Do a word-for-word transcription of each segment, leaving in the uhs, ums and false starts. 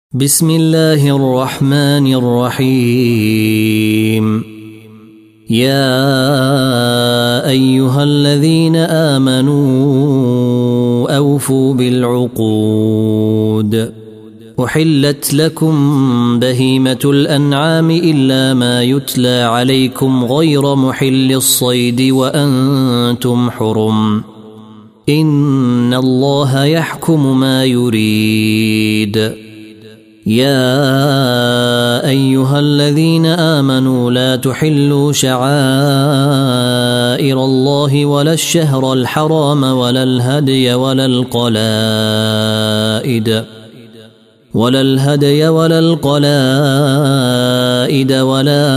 بسم الله الرحمن الرحيم. يا أيها الذين آمنوا أوفوا بالعقود. أحلت لكم بهيمة الأنعام إلا ما يتلى عليكم غير محل الصيد وأنتم حرم. إن الله يحكم ما يريد. يا أيها الذين آمنوا لا تحلوا شعائر الله ولا الشهر الحرام ولا الهدي ولا القلائد ولا الهدي ولا القلائد ولا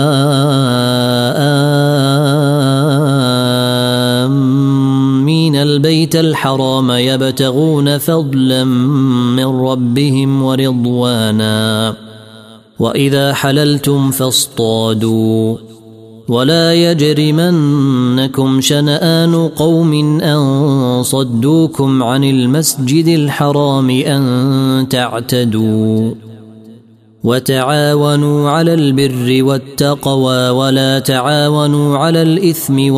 آمين البيت الحرام يبتغون فضلا من ربهم ورضوانا. وإذا حللتم فاصطادوا ولا يجرمنكم شنآن قوم أن صدوكم عن المسجد الحرام أن تعتدوا. وتعاونوا على البر والتقوى ولا تعاونوا على الإثم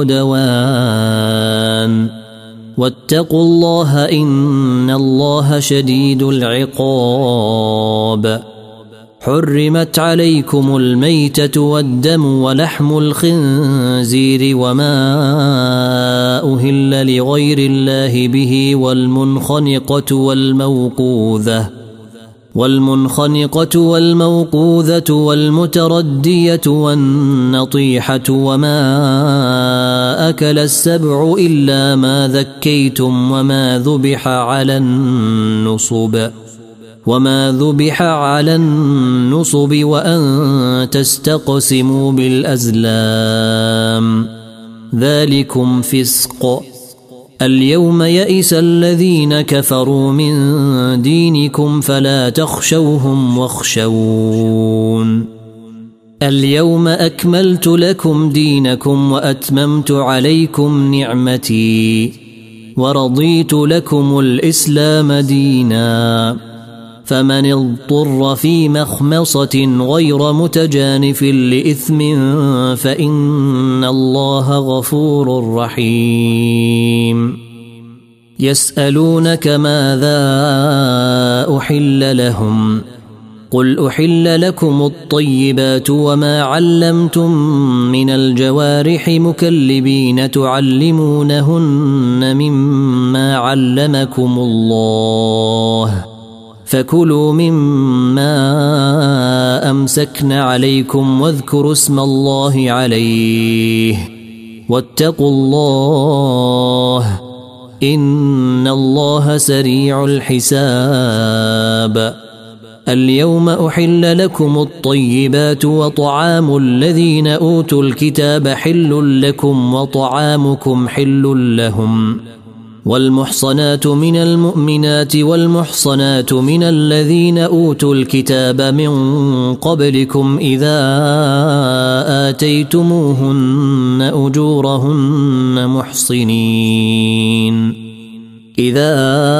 والعدوان. واتقوا الله إن الله شديد العقاب. حرمت عليكم الميتة والدم ولحم الخنزير وما أهل لغير الله به والمنخنقة والموقوذة والمنخنقة والموقوذة والمتردية والنطيحة وما أكل السبع إلا ما ذكيتم وما ذبح على النصب وما ذبح على النصب وأن تستقسموا بالأزلام ذلكم فسق. اليوم يئس الذين كفروا من دينكم فلا تخشوهم واخشون. اليوم أكملت لكم دينكم وأتممت عليكم نعمتي ورضيت لكم الإسلام دينا. فمن اضطر في مخمصة غير متجانف لإثم فإن الله غفور رحيم. يسألونك ماذا أحل لهم قل أحل لكم الطيبات وما علمتم من الجوارح مكلبين تعلمونهن مما علمكم الله فكلوا مما أمسكن عليكم واذكروا اسم الله عليه واتقوا الله إن الله سريع الحساب. اليوم أحل لكم الطيبات وطعام الذين أوتوا الكتاب حل لكم وطعامكم حل لهم. والمحصنات من المؤمنات والمحصنات من الذين أوتوا الكتاب من قبلكم إذا آتيتموهن أجورهن محصنين إذا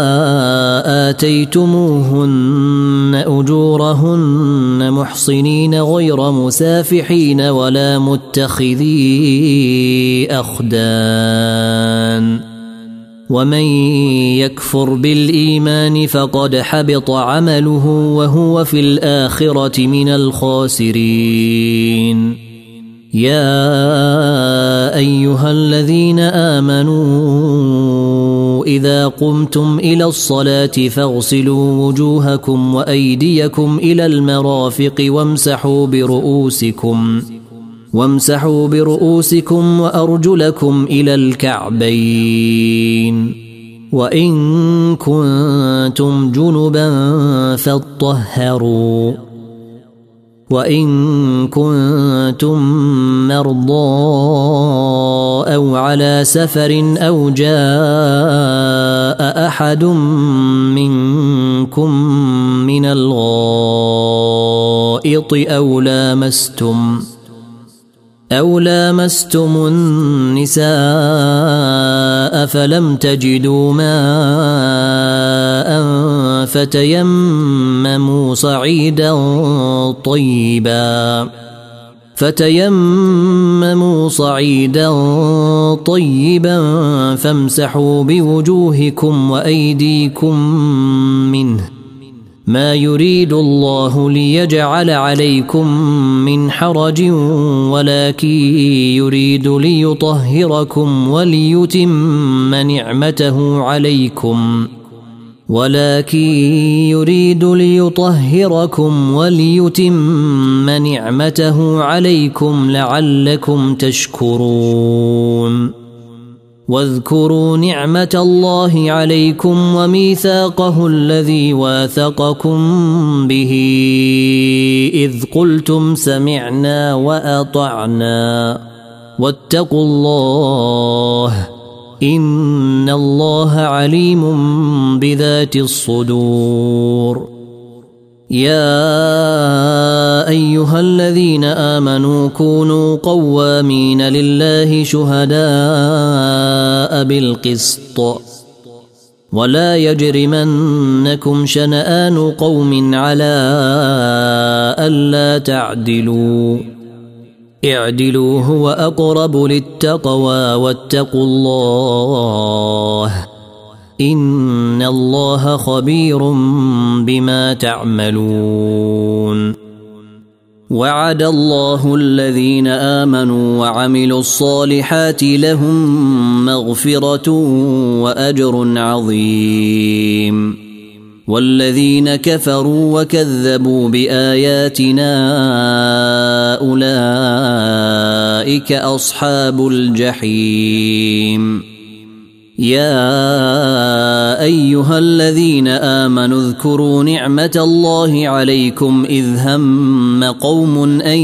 آتيتموهن أجورهن محصنين غير مسافحين ولا متخذي أخدان. ومن يكفر بالإيمان فقد حبط عمله وهو في الآخرة من الخاسرين. يا أيها الذين آمنوا إذا قمتم إلى الصلاة فاغسلوا وجوهكم وأيديكم إلى المرافق وامسحوا برؤوسكم وامسحوا برؤوسكم وأرجلكم إلى الكعبين. وإن كنتم جنبا فاطهروا وإن كنتم مرضى أو على سفر أو جاء أحد منكم من الغائط أو لامستم أو لامستم النساء فلم تجدوا ماء فتيمموا صعيدا طيبا فتيمموا صعيدا طيبا فامسحوا بوجوهكم وأيديكم منه ما يريد الله ليجعل عليكم من حرج ولكن يريد ليطهركم وليتم نعمته عليكم ولكن يريد ليطهركم وليتم نعمته عليكم لعلكم تشكرون واذكروا نعمة الله عليكم وميثاقه الذي واثقكم به إذ قلتم سمعنا وأطعنا واتقوا الله إن الله عليم بذات الصدور يا أيها الذين آمنوا كونوا قوامين لله شهداء بالقسط ولا يجرمنكم شنآن قوم على ألا تعدلوا اعدلوا هو أقرب للتقوى واتقوا الله إن الله خبير بما تعملون وعد الله الذين آمنوا وعملوا الصالحات لهم مغفرة وأجر عظيم والذين كفروا وكذبوا بآياتنا أولئك أصحاب الجحيم يا أيها الذين آمنوا اذكروا نعمة الله عليكم إذ هم قوم أن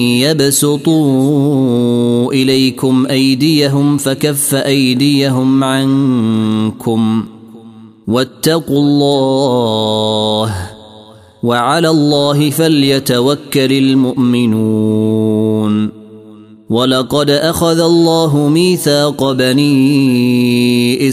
يبسطوا إليكم أيديهم فكف أيديهم عنكم واتقوا الله وعلى الله فليتوكل المؤمنون ولقد أخذ الله ميثاق بني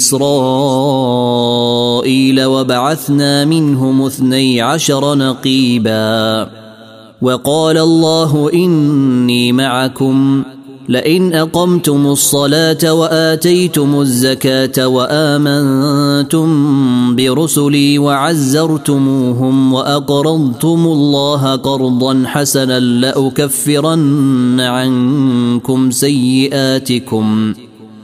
إسرائيل وبعثنا منهم اثني عشر نقيبا وقال الله إني معكم لئن أقمتم الصلاة وآتيتم الزكاة وآمنتم برسلي وعزرتموهم وأقرضتم الله قرضا حسنا لأكفرن عنكم سيئاتكم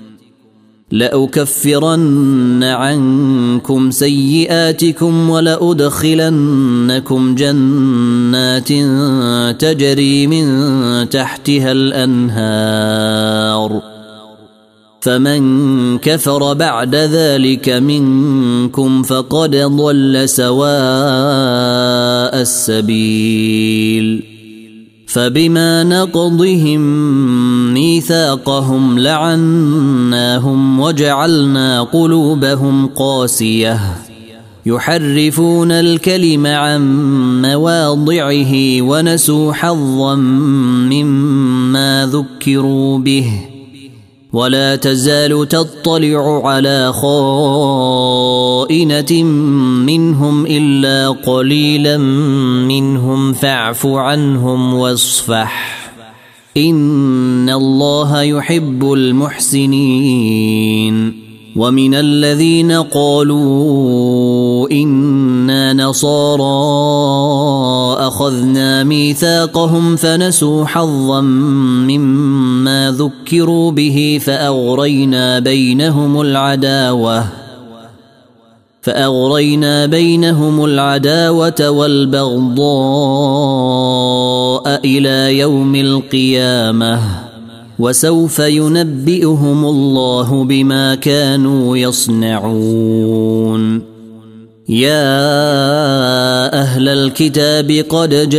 لأكفرن عنكم سيئاتكم ولأدخلنكم جنات تجري من تحتها الأنهار فمن كفر بعد ذلك منكم فقد ضل سواء السبيل فبما نقضهم ميثاقهم لعناهم وجعلنا قلوبهم قاسية يحرفون الكلم عن مواضعه ونسوا حظا مما ذكروا به ولا تزال تطلع على خائنة منهم إلا قليلا منهم فاعف عنهم واصفح إن الله يحب المحسنين ومن الذين قالوا إنا نصارى أخذنا ميثاقهم فنسوا حظا مما ذكروا به فأغرينا بينهم العداوة فأغرينا بينهم العداوة والبغضاء إلى يوم القيامة وسوف ينبئهم الله بما كانوا يصنعون يا أهل الكتاب قد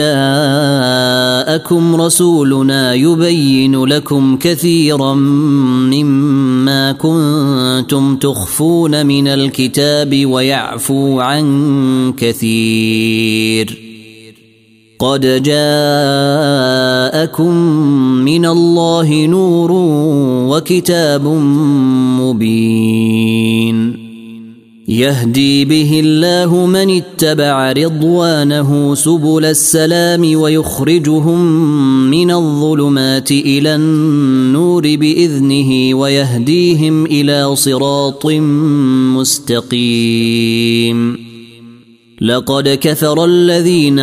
جاءكم رسولنا يبين لكم كثيرا مما كنتم تخفون من الكتاب ويعفو عن كثير قد جاءكم من الله نور وكتاب مبين يهدي به الله من اتبع رضوانه سبل السلام ويخرجهم من الظلمات إلى النور بإذنه ويهديهم إلى صراط مستقيم لقد كفر الذين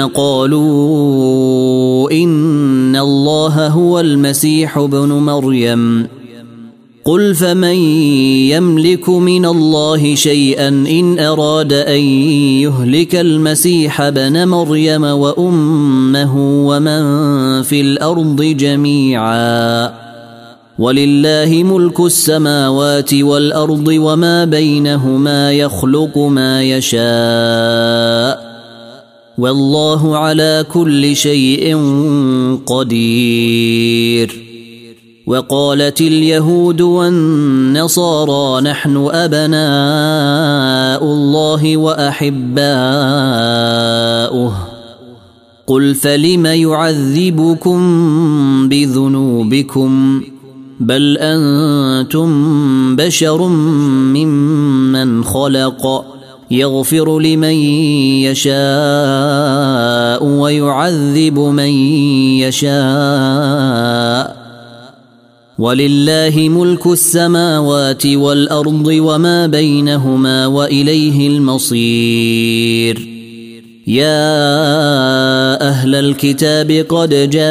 قالوا إن الله هو المسيح ابن مريم قل فمن يملك من الله شيئا إن أراد أن يهلك المسيح ابن مريم وأمه ومن في الأرض جميعا ولله ملك السماوات والأرض وما بينهما يخلق ما يشاء والله على كل شيء قدير وقالت اليهود والنصارى نحن أبناء الله وأحباؤه قل فلم يعذبكم بذنوبكم بل أنتم بشر ممن خلق يغفر لمن يشاء ويعذب من يشاء ولله ملك السماوات والأرض وما بينهما وإليه المصير يا أهل الكتاب قد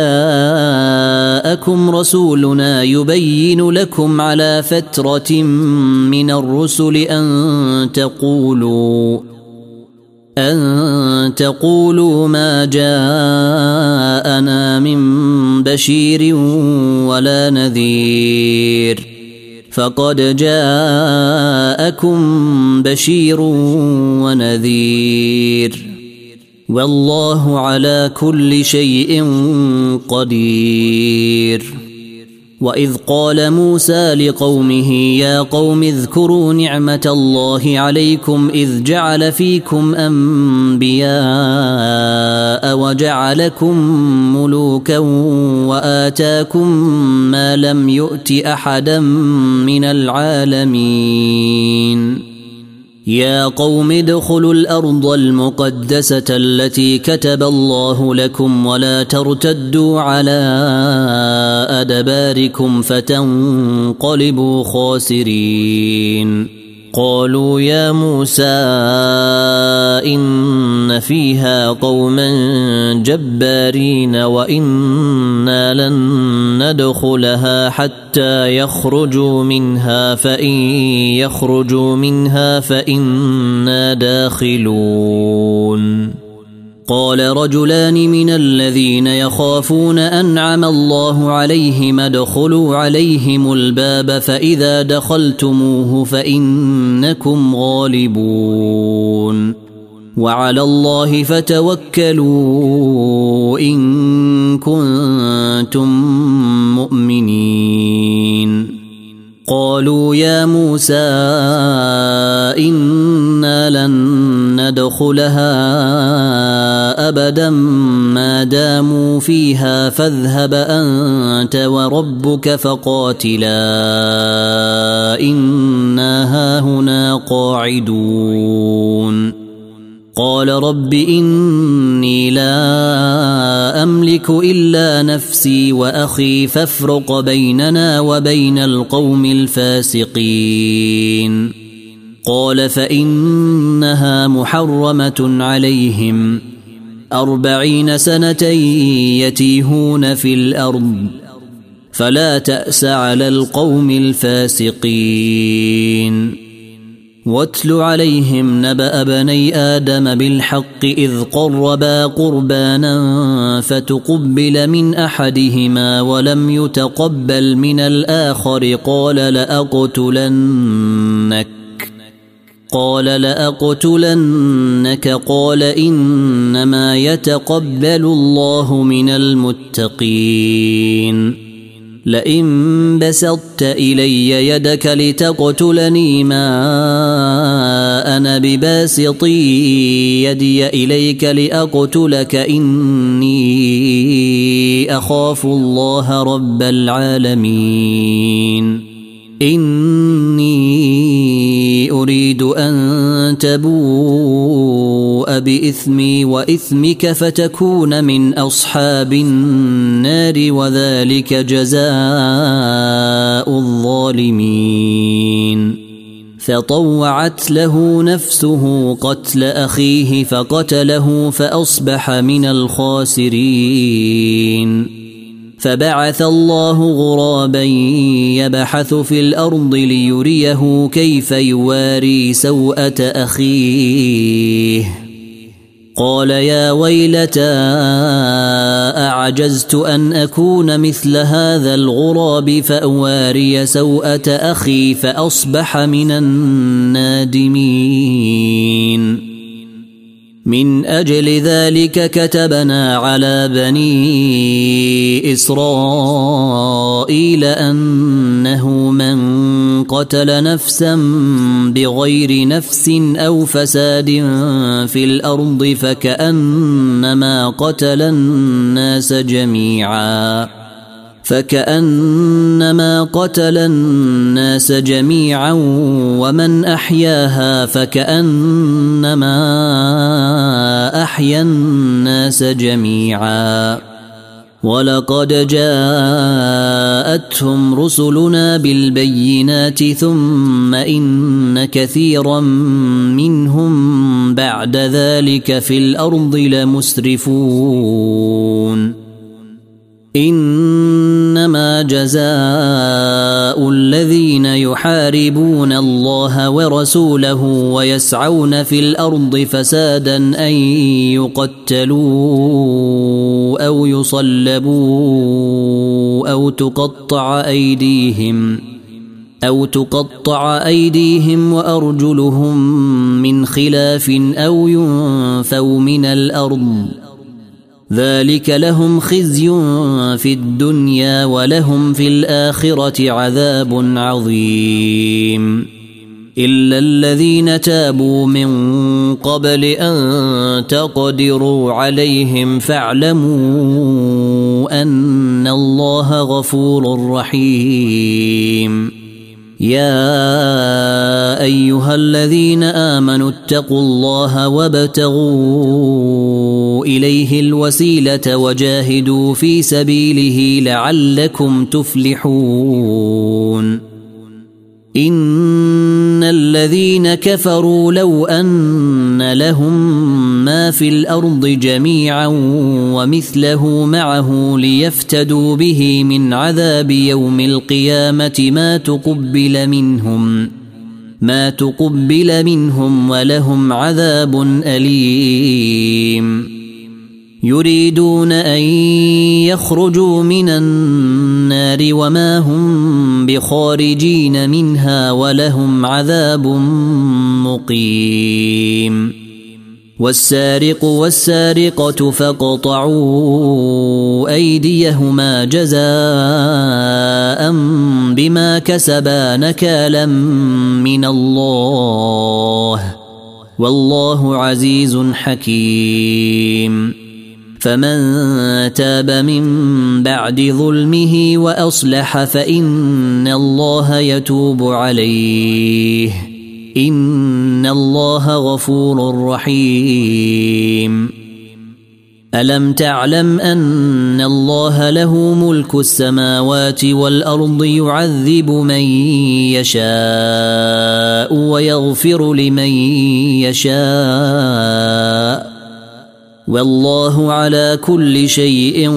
جاءكم رسولنا يبين لكم على فترة من الرسل أن تقولوا أن تقولوا ما جاءنا من بشير ولا نذير فقد جاءكم بشير ونذير والله على كل شيء قدير وإذ قال موسى لقومه يا قوم اذكروا نعمة الله عليكم إذ جعل فيكم أنبياء وجعلكم ملوكا وآتاكم ما لم يؤت أحدا من العالمين يا قوم ادخلوا الأرض المقدسة التي كتب الله لكم ولا ترتدوا على أدباركم فتنقلبوا خاسرين قالوا يا موسى إن فيها قوما جبارين وإنا لن ندخلها حتى يخرجوا منها فإن يخرجوا منها فإنا داخلون قال رجلان من الذين يخافون أنعم الله عليهم ادخلوا عليهم الباب فإذا دخلتموه فإنكم غالبون وعلى الله فتوكلوا إن كنتم مؤمنين قالوا يا موسى إنا لن ندخلها أبدا ما داموا فيها فاذهب أنت وربك فقاتلا إنا هاهنا قاعدون قال رب إني لا أملك إلا نفسي وأخي فافرق بيننا وبين القوم الفاسقين قال فإنها محرمة عليهم أربعين سنة يتيهون في الأرض فلا تأس على القوم الفاسقين واتل عليهم نبأ بني آدم بالحق إذ قربا قربانا فتقبل من أحدهما ولم يتقبل من الآخر قال لأقتلنك قال لأقتلنك قال إنما يتقبل الله من المتقين لئن بسطت إلي يدك لتقتلني ما أنا بباسط يدي إليك لأقتلك إني أخاف الله رب العالمين إني أريد أن تبوء بإثمي وإثمك فتكون من أصحاب النار وذلك جزاء الظالمين فطوعت له نفسه قتل أخيه فقتله فأصبح من الخاسرين فبعث الله غرابا يبحث في الأرض ليريه كيف يواري سوءة أخيه قال يا ويلتى أعجزت أن أكون مثل هذا الغراب فأواري سوءة أخي فأصبح من النادمين من أجل ذلك كتبنا على بني إسرائيل أنه من قتل نفسا بغير نفس أو فساد في الأرض فكأنما قتل الناس جميعا فكأنما قتل الناس جميعا ومن أحياها فكأنما أحيا الناس جميعا ولقد جاءتهم رسلنا بالبينات ثم إن كثيرا منهم بعد ذلك في الأرض لمسرفون إنما جزاء الذين يحاربون الله ورسوله ويسعون في الأرض فسادا أن يقتلوا أو يصلبوا أو تقطع أيديهم أو تقطع أيديهم وأرجلهم من خلاف أو ينفوا من الأرض ذلك لهم خزي في الدنيا ولهم في الآخرة عذاب عظيم إلا الذين تابوا من قبل أن تقدروا عليهم فاعلموا أن الله غفور رحيم يا أيها الذين آمنوا اتقوا الله وابتغوا إليه الوسيلة وجاهدوا في سبيله لعلكم تفلحون إن الذين كفروا لو أن لهم ما في الأرض جميعا ومثله معه ليفتدوا به من عذاب يوم القيامة ما تقبل منهم ما تقبل منهم ولهم عذاب أليم يريدون أن يخرجوا من النار وما هم بخارجين منها ولهم عذاب مقيم والسارق والسارقة فاقطعوا أيديهما جزاء بما كسبا نكالا من الله والله عزيز حكيم فمن تاب من بعد ظلمه وأصلح فإن الله يتوب عليه إن الله غفور رحيم ألم تعلم أن الله له ملك السماوات والأرض يعذب من يشاء ويغفر لمن يشاء والله على كل شيء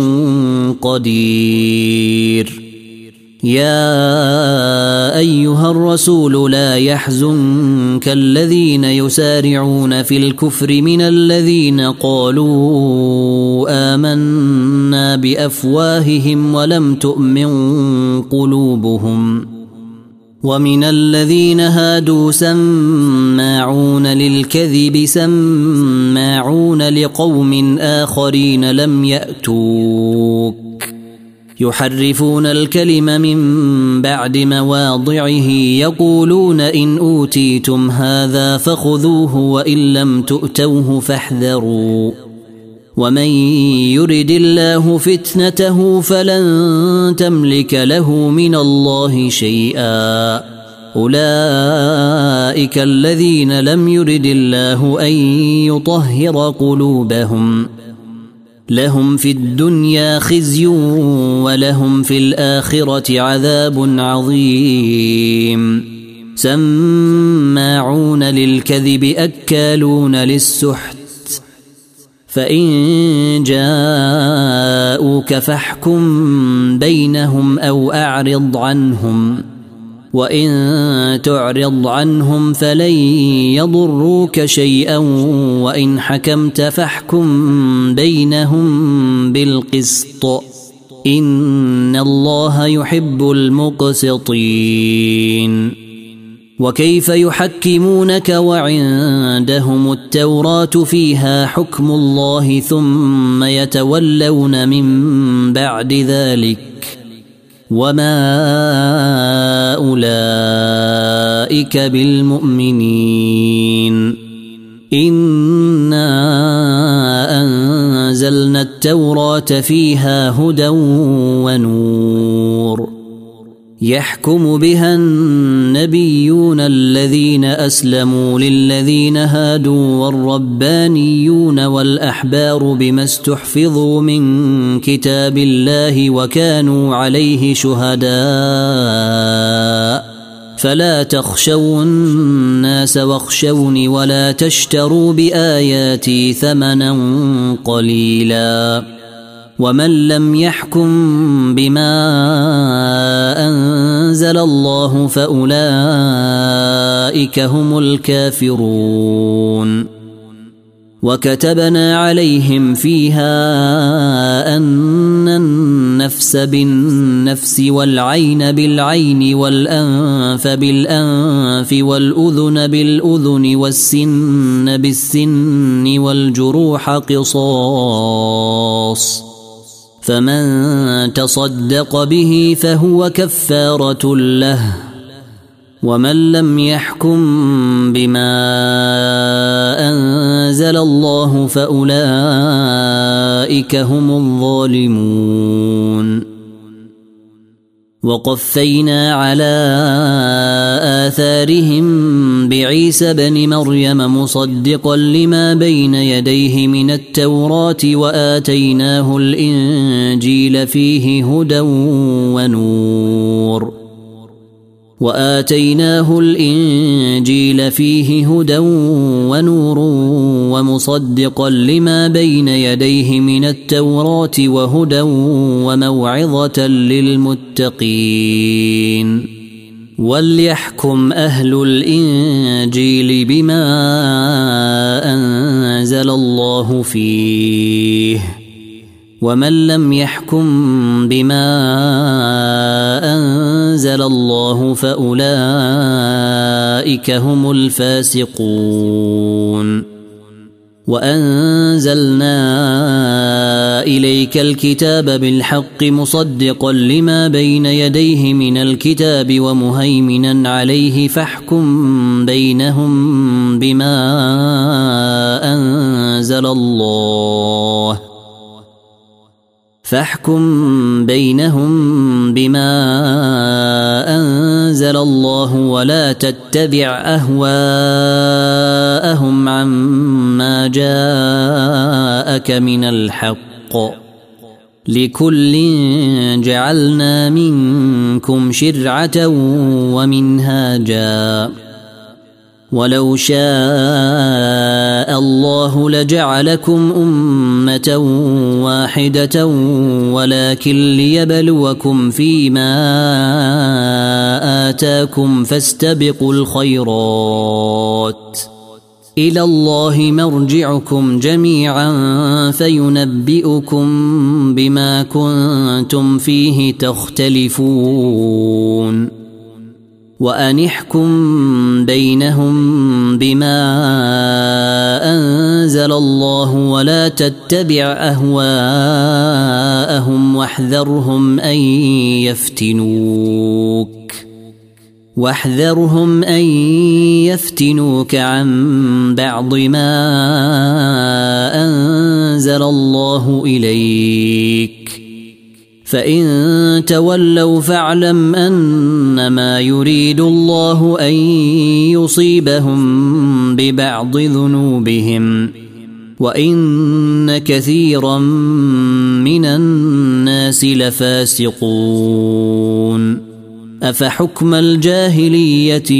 قدير يا أيها الرسول لا يحزنك الذين يسارعون في الكفر من الذين قالوا آمنا بأفواههم ولم تؤمن قلوبهم ومن الذين هادوا سماعون للكذب سماعون لقوم آخرين لم يأتوك يحرفون الكلم من بعد مواضعه يقولون إن أوتيتم هذا فخذوه وإن لم تؤتوه فاحذروا ومن يرد الله فتنته فلن تملك له من الله شيئا أولئك الذين لم يرد الله أن يطهر قلوبهم لهم في الدنيا خزي ولهم في الآخرة عذاب عظيم سماعون للكذب أكالون للسحت فإن جاءوك فاحكم بينهم أو أعرض عنهم وإن تعرض عنهم فلن يضروك شيئا وإن حكمت فاحكم بينهم بالقسط إن الله يحب المقسطين وكيف يحكمونك وعندهم التوراة فيها حكم الله ثم يتولون من بعد ذلك وما أولئك بالمؤمنين إنا أنزلنا التوراة فيها هدى ونور يحكم بها النبيون الذين أسلموا للذين هادوا والربانيون والأحبار بما استحفظوا من كتاب الله وكانوا عليه شهداء فلا تخشوا الناس واخشوني ولا تشتروا بآياتي ثمنا قليلا ومن لم يحكم بما أنزل الله فأولئك هم الكافرون وكتبنا عليهم فيها أن النفس بالنفس والعين بالعين والأنف بالأنف والأذن بالأذن والسن بالسن والجروح قصاص فمن تصدق به فهو كفارة له ومن لم يحكم بما أنزل الله فأولئك هم الظالمون وقفينا على آثارهم بعيسى بن مريم مصدقا لما بين يديه من التوراة وآتيناه الإنجيل فيه هدى ونور وآتيناه الإنجيل فيه هدى ونور ومصدقا لما بين يديه من التوراة وهدى وموعظة للمتقين وليحكم أهل الإنجيل بما أنزل الله فيه ومن لم يحكم بما أنزل الله فأولئك هم الفاسقون وأنزلنا إليك الكتاب بالحق مصدقا لما بين يديه من الكتاب ومهيمنا عليه فاحكم بينهم بما أنزل الله فاحكم بينهم بما أنزل الله ولا تتبع أهواءهم عما جاءك من الحق لكل جعلنا منكم شرعة ومنهاجا ولو شاء الله لجعلكم أمة واحدة ولكن ليبلوكم فيما آتاكم فاستبقوا الخيرات إلى الله مرجعكم جميعا فينبئكم بما كنتم فيه تختلفون وأن احكم بينهم بما أنزل الله ولا تتبع أهواءهم واحذرهم أن يفتنوك واحذرهم أن يفتنوك عن بعض ما أنزل الله إليك فإن تولوا فاعلم أنما يريد الله أن يصيبهم ببعض ذنوبهم وإن كثيرا من الناس لفاسقون أفحكم الجاهلية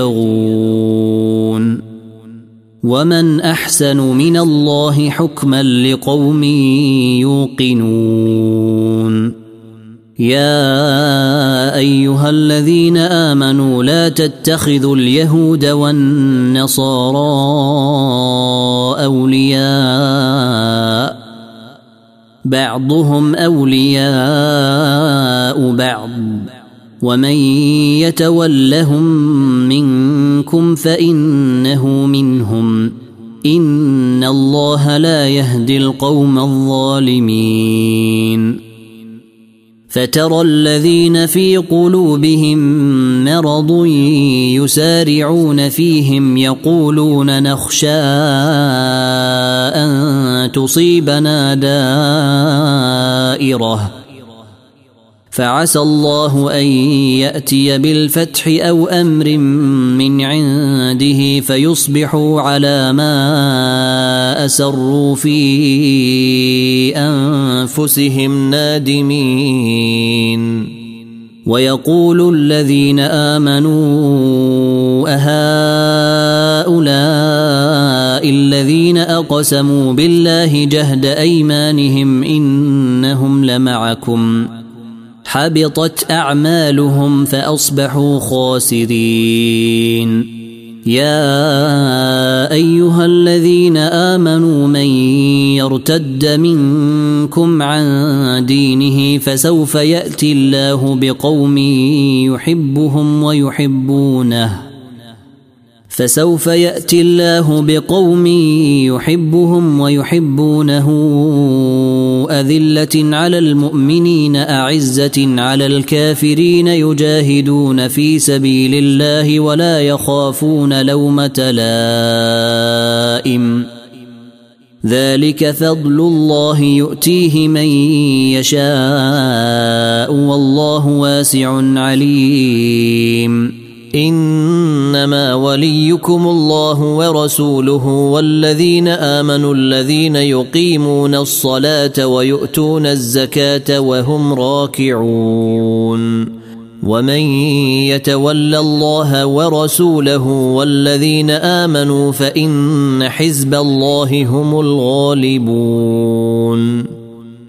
يبغون ومن أحسن من الله حكما لقوم يوقنون يا أيها الذين آمنوا لا تتخذوا اليهود والنصارى أولياء بعضهم أولياء بعض ومن يتولهم منكم فإنه منهم إن الله لا يهدي القوم الظالمين فترى الذين في قلوبهم مرض يسارعون فيهم يقولون نخشى أن تصيبنا دائرة فعسى الله أن يأتي بالفتح أو أمر من عنده فيصبحوا على ما أسروا في أنفسهم نادمين ويقول الذين آمنوا أهؤلاء الذين أقسموا بالله جهد أيمانهم إنهم لمعكم حبطت أعمالهم فأصبحوا خاسرين يا أيها الذين آمنوا من يرتد منكم عن دينه فسوف يأتي الله بقوم يحبهم ويحبونه فسوف يأتي الله بقوم يحبهم ويحبونه أذلة على المؤمنين أعزة على الكافرين يجاهدون في سبيل الله ولا يخافون لومة لائم ذلك فضل الله يؤتيه من يشاء والله واسع عليم إنما وليكم الله ورسوله والذين آمنوا الذين يقيمون الصلاة ويؤتون الزكاة وهم راكعون ومن يتول الله ورسوله والذين آمنوا فإن حزب الله هم الغالبون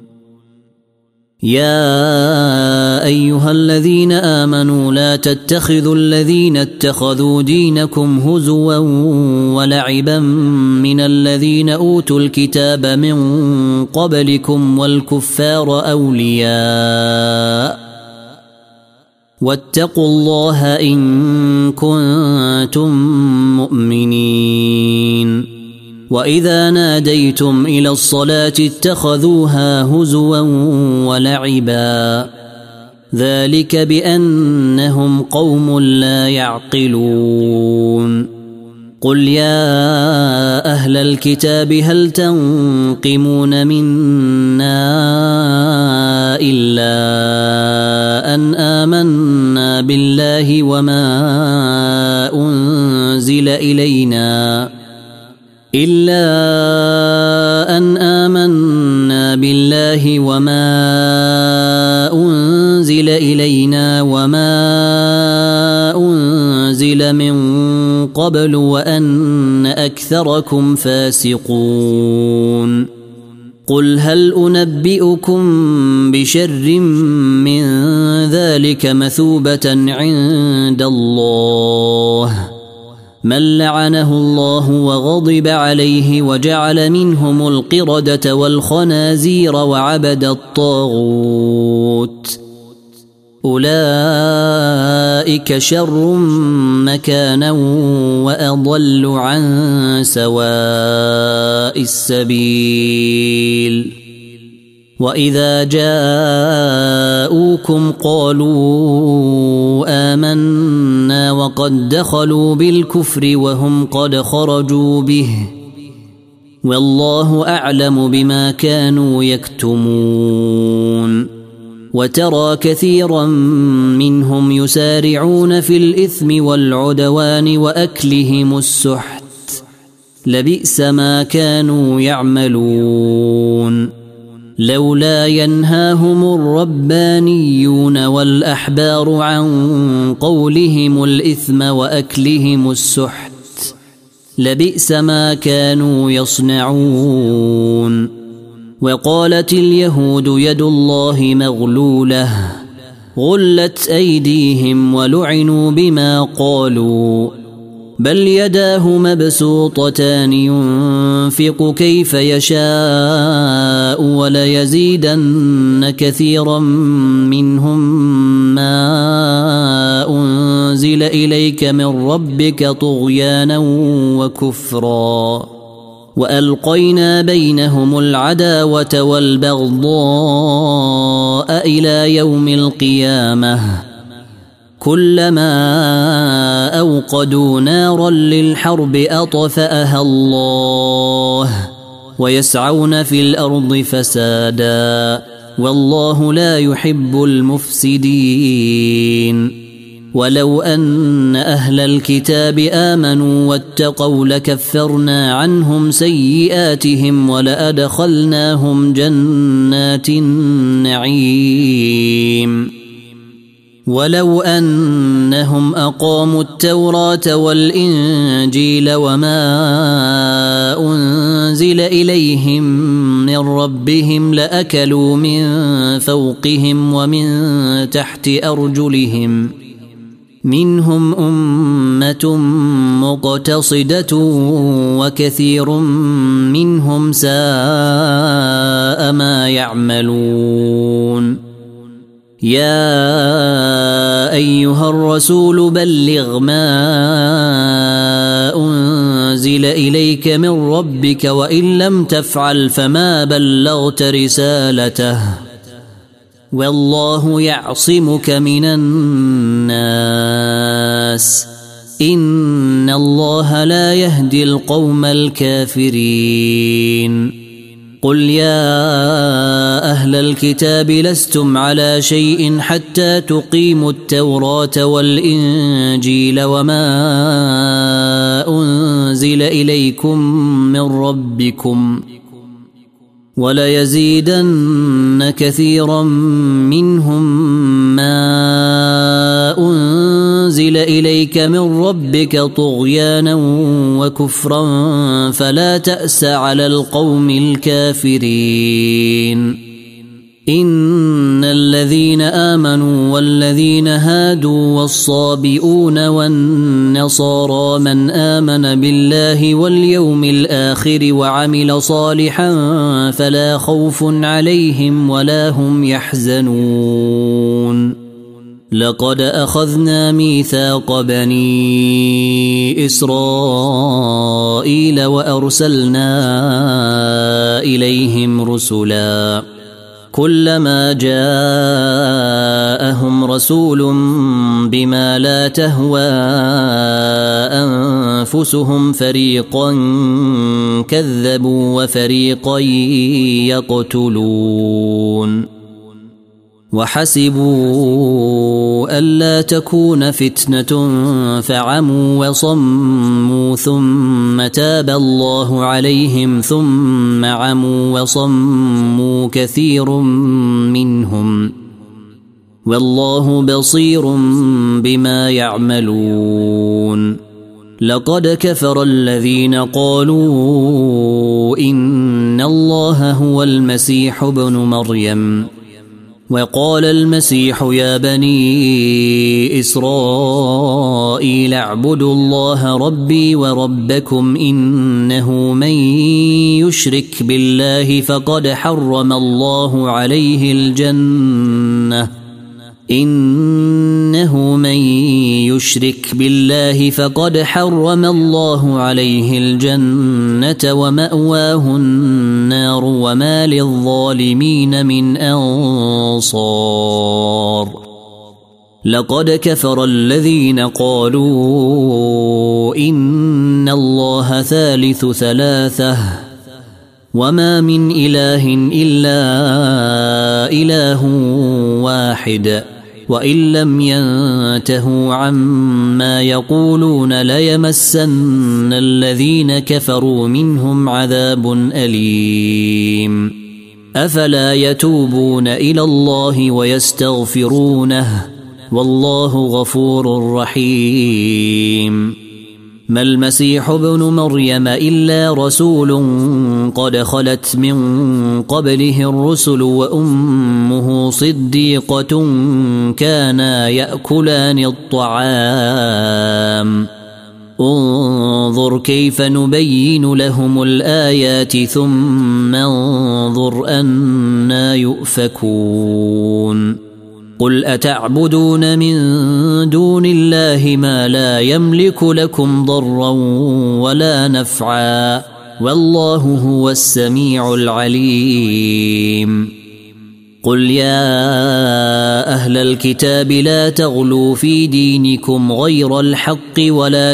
يا أيها الذين آمنوا لا تتخذوا الذين اتخذوا دينكم هزوا ولعبا من الذين أوتوا الكتاب من قبلكم والكفار أولياء واتقوا الله إن كنتم مؤمنين وإذا ناديتم إلى الصلاة اتخذوها هزوا ولعبا ذلك بأنهم قوم لا يعقلون قل يا أهل الكتاب هل تنقمون منا إلا أن آمنا بالله وما أنزل إلينا إلا أن آمنا بالله وما أنزل إلينا وما أنزل من قبل وأن أكثركم فاسقون قل هل أنبئكم بشر من ذلك مثوبة عند الله من لعنه الله وغضب عليه وجعل منهم القردة والخنازير وعبد الطاغوت أولئك شر مكانا وأضل عن سواء السبيل وإذا جاءوكم قالوا آمنا وقد دخلوا بالكفر وهم قد خرجوا به والله أعلم بما كانوا يكتمون وترى كثيرا منهم يسارعون في الإثم والعدوان وأكلهم السحت لبئس ما كانوا يعملون لولا ينهاهم الربانيون والأحبار عن قولهم الإثم وأكلهم السحت لبئس ما كانوا يصنعون وقالت اليهود يد الله مغلولة غلت أيديهم ولعنوا بما قالوا بل يداه مبسوطتان ينفق كيف يشاء وليزيدن كثيرا منهم ما أنزل إليك من ربك طغيانا وكفرا وألقينا بينهم العداوة والبغضاء إلى يوم القيامة كلما أوقدوا نارا للحرب أطفأها الله ويسعون في الأرض فسادا والله لا يحب المفسدين ولو أن أهل الكتاب آمنوا واتقوا لكفرنا عنهم سيئاتهم ولأدخلناهم جنات النعيم ولو أنهم أقاموا التوراة والإنجيل وما أنزل إليهم من ربهم لأكلوا من فوقهم ومن تحت أرجلهم منهم أمة مقتصدة وكثير منهم ساء ما يعملون يا أيها الرسول بلغ ما أنزل إليك من ربك وإن لم تفعل فما بلغت رسالته والله يعصمك من الناس إن الله لا يهدي القوم الكافرين قل يا أهل الكتاب لستم على شيء حتى تقيموا التوراة والإنجيل وما أنزل إليكم من ربكم وليزيدن كثيرا منهم ما أنزل إليك من ربك طغيانا وكفرا فلا تأس على القوم الكافرين إن الذين آمنوا والذين هادوا والصابئون والنصارى من آمن بالله واليوم الآخر وعمل صالحا فلا خوف عليهم ولا هم يحزنون لقد أخذنا ميثاق بني إسرائيل وأرسلنا إليهم رسلا كلما جاءهم رسول بما لا تهوى أنفسهم فريقا كذبوا وفريقا يقتلون وحسبوا ألا تكون فتنة فعموا وصموا ثم تاب الله عليهم ثم عموا وصموا كثير منهم والله بصير بما يعملون لقد كفر الذين قالوا إن الله هو المسيح ابن مريم وقال المسيح يا بني إسرائيل اعبدوا الله ربي وربكم إنه من يشرك بالله فقد حرم الله عليه الجنة إنه من يشرك بالله فقد حرم الله عليه الجنة ومأواه النار وما للظالمين من أنصار لقد كفر الذين قالوا إن الله ثالث ثلاثة وما من إله إلا إله واحد وإن لم ينتهوا عما يقولون ليمسن الذين كفروا منهم عذاب أليم أفلا يتوبون إلى الله ويستغفرونه والله غفور رحيم ما المسيح ابن مريم إلا رسول قد خلت من قبله الرسل وأمه صديقة كانا يأكلان الطعام انظر كيف نبين لهم الآيات ثم انظر أنا يؤفكون قل أتعبدون من دون الله ما لا يملك لكم ضرا ولا نفعا والله هو السميع العليم قل يا أهل الكتاب لا تغلوا في دينكم غير الحق ولا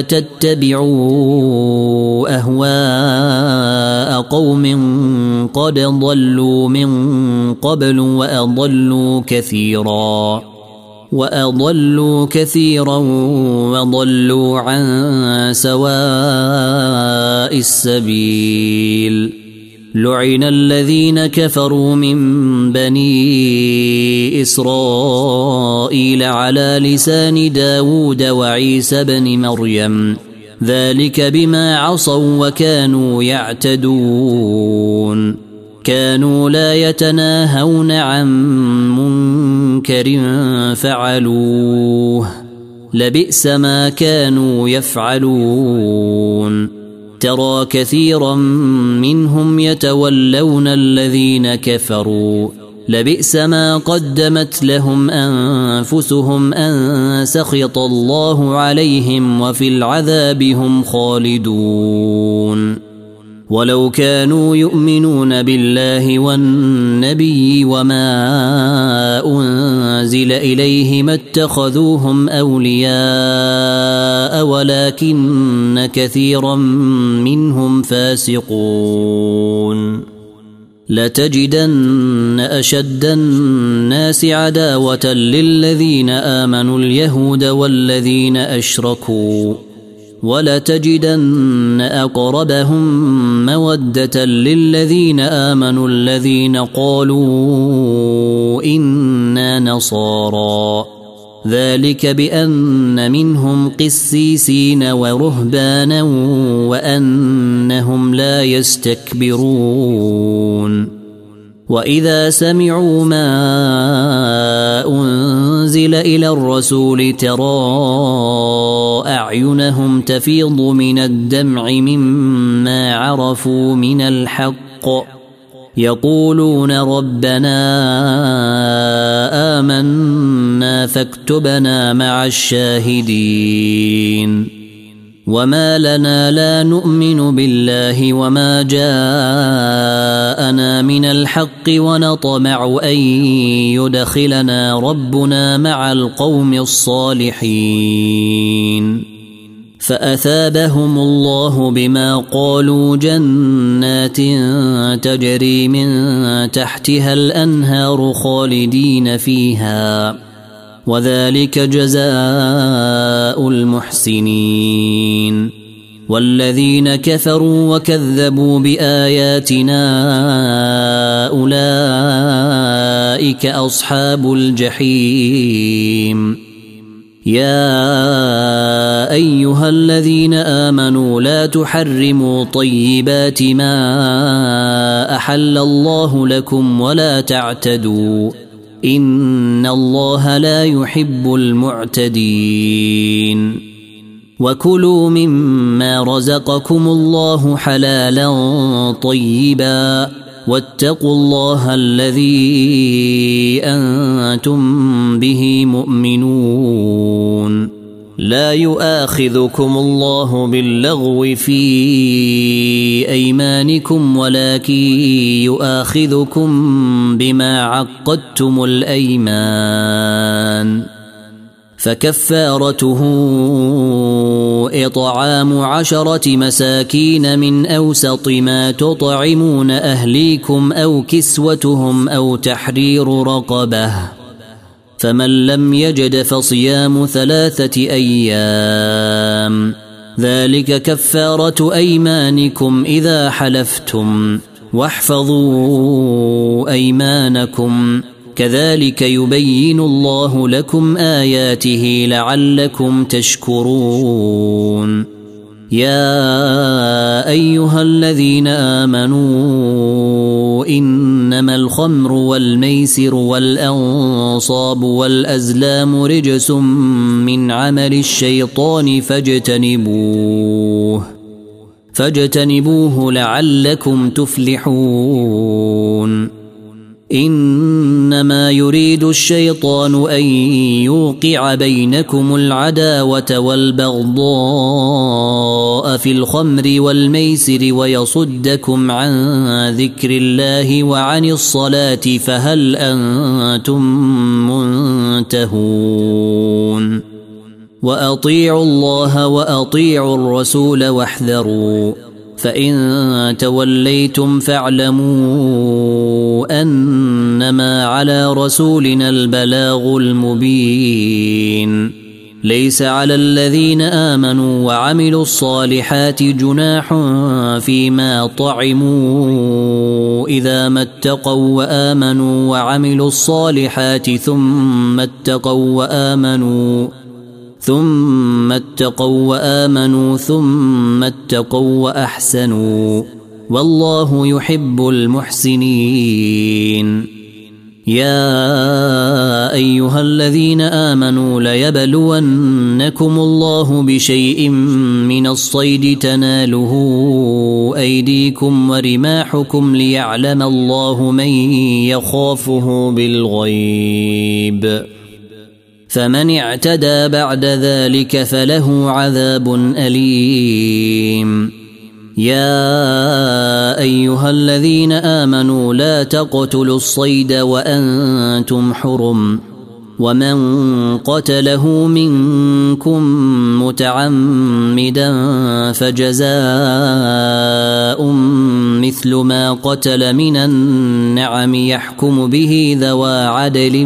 تتبعوا أهواء قوم قد ضلوا من قبل وأضلوا كثيرا وأضلوا كثيرا وضلوا عن سواء السبيل لعن الذين كفروا من بني إسرائيل على لسان داود وعيسى بن مريم ذلك بما عصوا وكانوا يعتدون كانوا لا يتناهون عن منكر فعلوه لبئس ما كانوا يفعلون ترى كثيرا منهم يتولون الذين كفروا لبئس ما قدمت لهم أنفسهم أن سخط الله عليهم وفي العذاب هم خالدون ولو كانوا يؤمنون بالله والنبي وما أنزل إليه ما اتخذوهم أولياء ولكن كثيرا منهم فاسقون لتجدن أشد الناس عداوة للذين آمنوا اليهود والذين أشركوا ولتجدن أقربهم مودة للذين آمنوا الذين قالوا إنا نصارى ذلك بأن منهم قسيسين ورهبانا وأنهم لا يستكبرون وإذا سمعوا ما أنزل إلى الرسول ترى أعينهم تفيض من الدمع مما عرفوا من الحق يقولون ربنا آمنا فاكتبنا مع الشاهدين وما لنا لا نؤمن بالله وما جاءنا من الحق ونطمع أن يدخلنا ربنا مع القوم الصالحين فأثابهم الله بما قالوا جنات تجري من تحتها الأنهار خالدين فيها وذلك جزاء المحسنين والذين كفروا وكذبوا بآياتنا أولئك أصحاب الجحيم يا أيها الذين آمنوا لا تحرموا طيبات ما أحل الله لكم ولا تعتدوا إن الله لا يحب المعتدين وكلوا مما رزقكم الله حلالا طيبا واتقوا الله الذي أنتم به مؤمنون لا يؤاخذكم الله باللغو في أيمانكم ولكن يؤاخذكم بما عقدتم الأيمان فكفارته إطعام عشرة مساكين من أوسط ما تطعمون أهليكم أو كسوتهم أو تحرير رقبة فمن لم يجد فصيام ثلاثة أيام ذلك كفارة أيمانكم إذا حلفتم واحفظوا أيمانكم كذلك يبين الله لكم آياته لعلكم تشكرون يا أيها الذين آمنوا إنما الخمر والميسر والأنصاب والأزلام رجس من عمل الشيطان فاجتنبوه فاجتنبوه لعلكم تفلحون إنما يريد الشيطان أن يوقع بينكم العداوة والبغضاء في الخمر والميسر ويصدكم عن ذكر الله وعن الصلاة فهل أنتم منتهون وأطيعوا الله وأطيعوا الرسول واحذروا فإن توليتم فاعلموا أنما على رسولنا البلاغ المبين ليس على الذين آمنوا وعملوا الصالحات جناح فيما طعموا إذا ما اتقوا وآمنوا وعملوا الصالحات ثم اتقوا وآمنوا ثم اتقوا وآمنوا ثم اتقوا وأحسنوا والله يحب المحسنين يا أيها الذين آمنوا ليبلونكم الله بشيء من الصيد تناله أيديكم ورماحكم ليعلم الله من يخافه بالغيب فمن اعتدى بعد ذلك فله عذاب أليم يا أيها الذين آمنوا لا تقتلوا الصيد وأنتم حرم ومن قتله منكم متعمدا فجزاء مثل ما قتل من النعم يحكم به ذوى عدل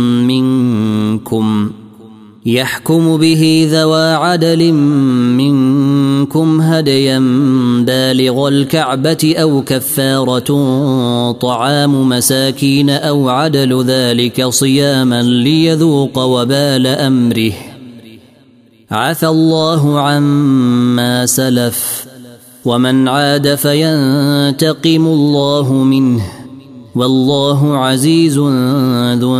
منكم يحكم به ذوى عدل منكم هديا بالغ الكعبة أو كفارة طعام مساكين أو عدل ذلك صياما ليذوق وبال أمره عفى الله عما سلف ومن عاد فينتقم الله منه والله عزيز ذو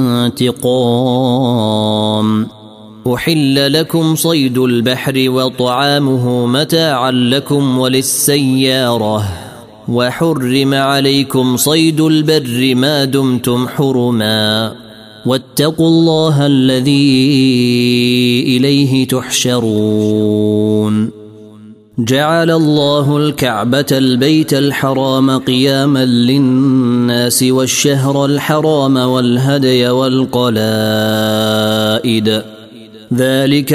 انتقام أحل لكم صيد البحر وطعامه متاعا لكم وللسيارة وحرم عليكم صيد البر ما دمتم حرما واتقوا الله الذي إليه تحشرون جعل الله الكعبة البيت الحرام قياما للناس والشهر الحرام والهدي والقلائد ذلك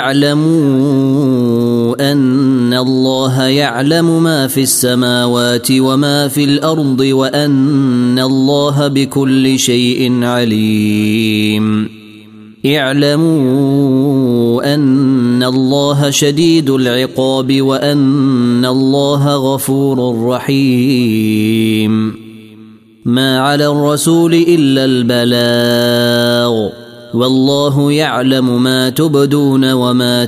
لتعلموا أن الله يعلم ما في السماوات وما في الأرض وأن الله بكل شيء عليم اعلموا أن الله شديد العقاب وأن الله غفور رحيم ما على الرسول إلا البلاغ والله يعلم ما تبدون وما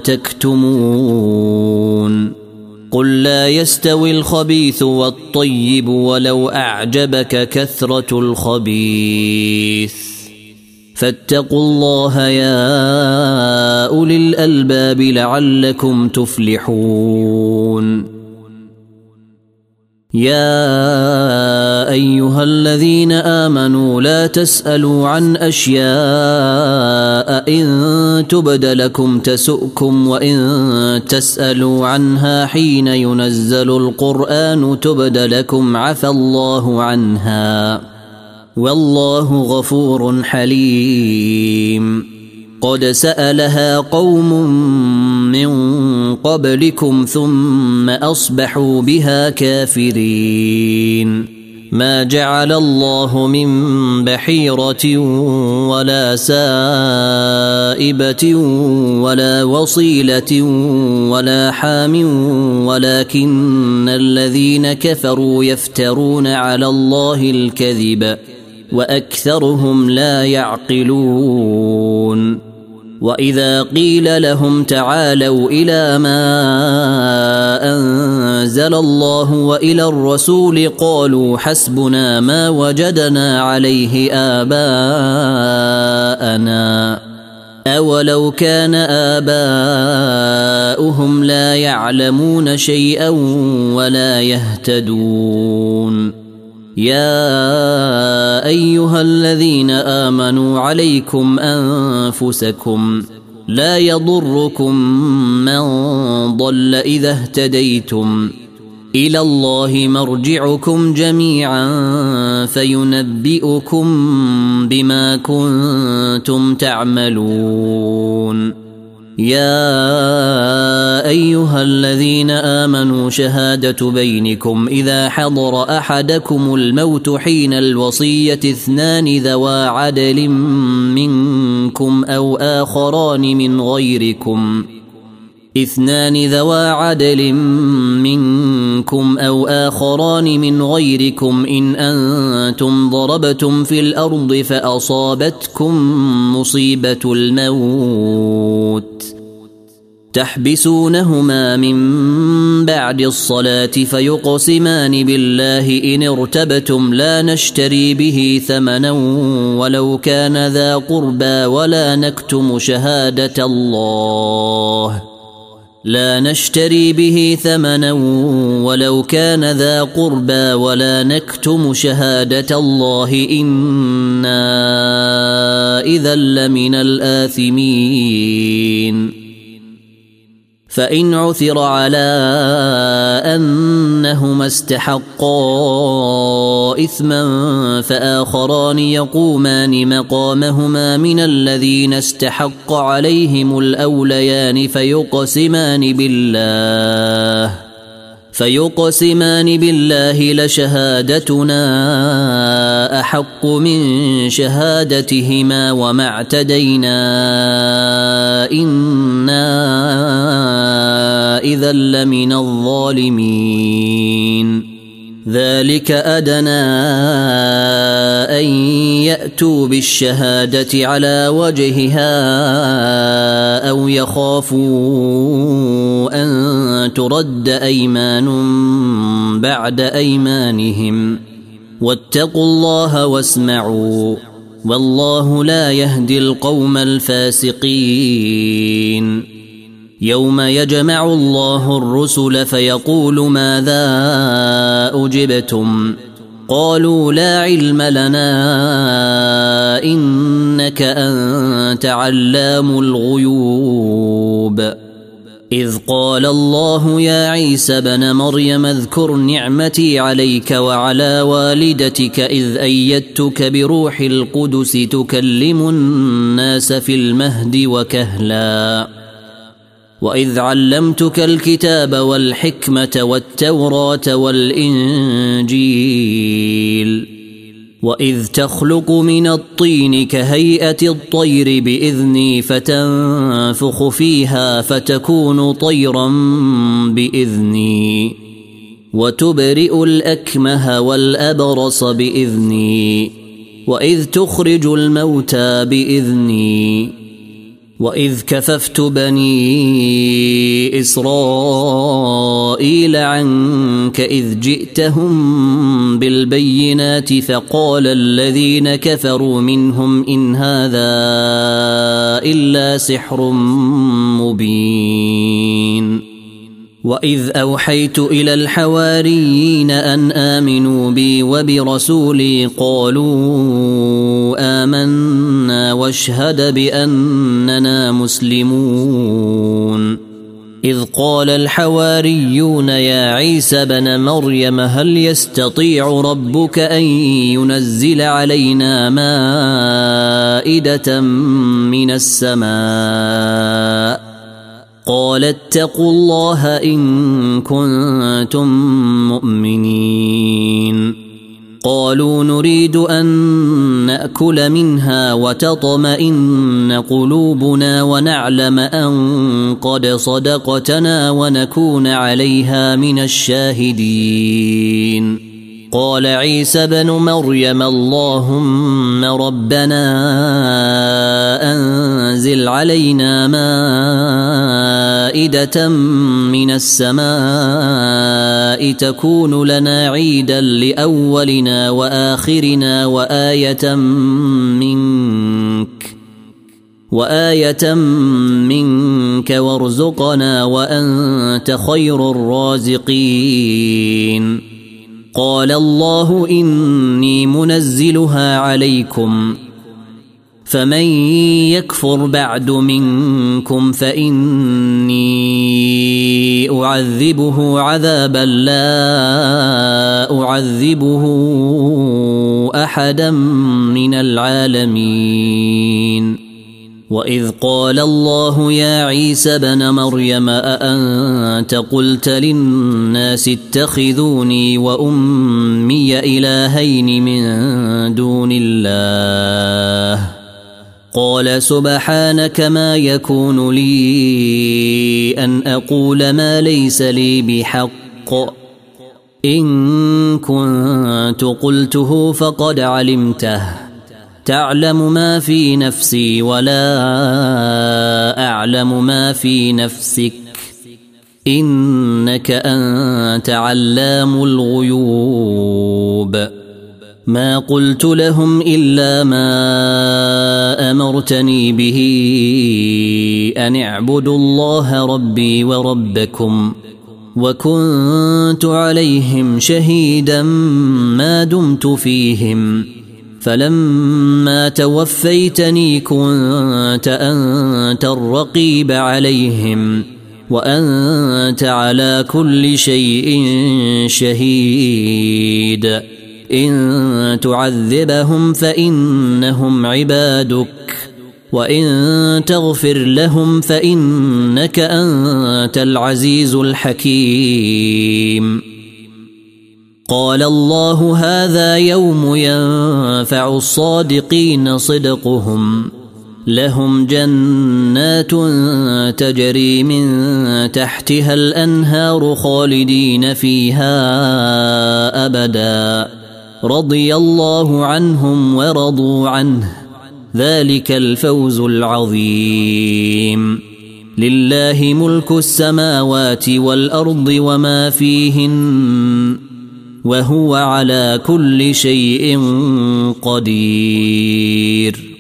تكتمون قل لا يستوي الخبيث والطيب ولو أعجبك كثرة الخبيث فاتقوا الله يا أولي الألباب لعلكم تفلحون يا أيها الذين آمنوا لا تسألوا عن أشياء إن تبد لكم تسؤكم وإن تسألوا عنها حين ينزل القرآن تبد لكم عفى الله عنها والله غفور حليم. قد سألها قوم من قبلكم ثم أصبحوا بها كافرين. ما جعل الله من بحيرة ولا سائبة ولا وصيلة ولا حام ولكن الذين كفروا يفترون على الله الكذب وأكثرهم لا يعقلون. وإذا قيل لهم تعالوا إلى ما أنزل الله وإلى الرسول قالوا حسبنا ما وجدنا عليه آباءنا أولو كان آباؤهم لا يعلمون شيئا ولا يهتدون. يا أيها الذين آمنوا عليكم أنفسكم لا يضركم من ضل إذا اهتديتم إلى الله مرجعكم جميعا فينبئكم بما كنتم تعملون. يا أيها الذين آمنوا شهادة بينكم إذا حضر أحدكم الموت حين الوصية اثنان ذوا عدل منكم أو آخران من غيركم اثنان ذوا عدل منكم أو آخران من غيركم إن أنتم ضربتم في الأرض فأصابتكم مصيبة الموت تحبسونهما من بعد الصلاة فيقسمان بالله إن ارتبتم لا نشتري به ثمنا ولو كان ذا قربى ولا نكتم شهادة الله لا نشتري به ثمنا ولو كان ذا قربى ولا نكتم شهادة الله إنا إذا لمن الآثمين. فإن عثر على أنهما استحقا إثما فآخران يقومان مقامهما من الذين استحق عليهم الأوليان فيقسمان بالله فيقسمان بالله لشهادتنا أحق من شهادتهما وما اعتدينا إنا إذا لمن الظالمين. ذلك أدنى أن يأتوا بالشهادة على وجهها أو يخافوا أن ترد أيمان بعد أيمانهم واتقوا الله واسمعوا والله لا يهدي القوم الفاسقين. يوم يجمع الله الرسل فيقول ماذا أجبتم قالوا لا علم لنا إنك أنت علام الغيوب. إذ قال الله يا عيسى بن مريم اذكر نعمتي عليك وعلى والدتك إذ أيدتك بروح القدس تكلم الناس في المهد وكهلا وإذ علمتك الكتاب والحكمة والتوراة والإنجيل وإذ تخلق من الطين كهيئة الطير بإذني فتنفخ فيها فتكون طيرا بإذني وتبرئ الأكمه والأبرص بإذني وإذ تخرج الموتى بإذني وإذ كففت بني إسرائيل عنك إذ جئتهم بالبينات فقال الذين كفروا منهم إن هذا إلا سحر مبين. وإذ أوحيت إلى الحواريين أن آمنوا بي وبرسولي قالوا آمنا واشهد بأننا مسلمون إذ قال الحواريون يا عيسى بن مريم هل يستطيع ربك أن ينزل علينا مائدة من السماء قال اتقوا الله إن كنتم مؤمنين قالوا نريد أن نأكل منها وتطمئن قلوبنا ونعلم أن قد صدقتنا ونكون عليها من الشاهدين قال عيسى بن مريم اللهم ربنا أنزل علينا مائدة من السماء تكون لنا عيدا لأولنا وآخرنا وآية منك وآية منك وارزقنا وأنت خير الرازقين قال الله إني منزلها عليكم فمن يكفر بعد منكم فإني أعذبه عذابا لا أعذبه أحدا من العالمين وإذ قال الله يا عيسى بن مريم أأنت قلت للناس اتخذوني وأمي إلهين من دون الله قال سبحانك ما يكون لي أن أقول ما ليس لي بحق إن كنت قلته فقد علمته تعلم ما في نفسي ولا أعلم ما في نفسك إنك أنت علام الغيوب ما قلت لهم إلا ما أمرتني به أن اعبدوا الله ربي وربكم وكنت عليهم شهيدا ما دمت فيهم فلما توفيتني كنت أنت الرقيب عليهم وأنت على كل شيء شهيد إن تعذبهم فإنهم عبادك وإن تغفر لهم فإنك أنت العزيز الحكيم قال الله هذا يوم ينفع الصادقين صدقهم لهم جنات تجري من تحتها الأنهار خالدين فيها أبدا رضي الله عنهم ورضوا عنه ذلك الفوز العظيم لله ملك السماوات والأرض وما فيهن وهو على كل شيء قدير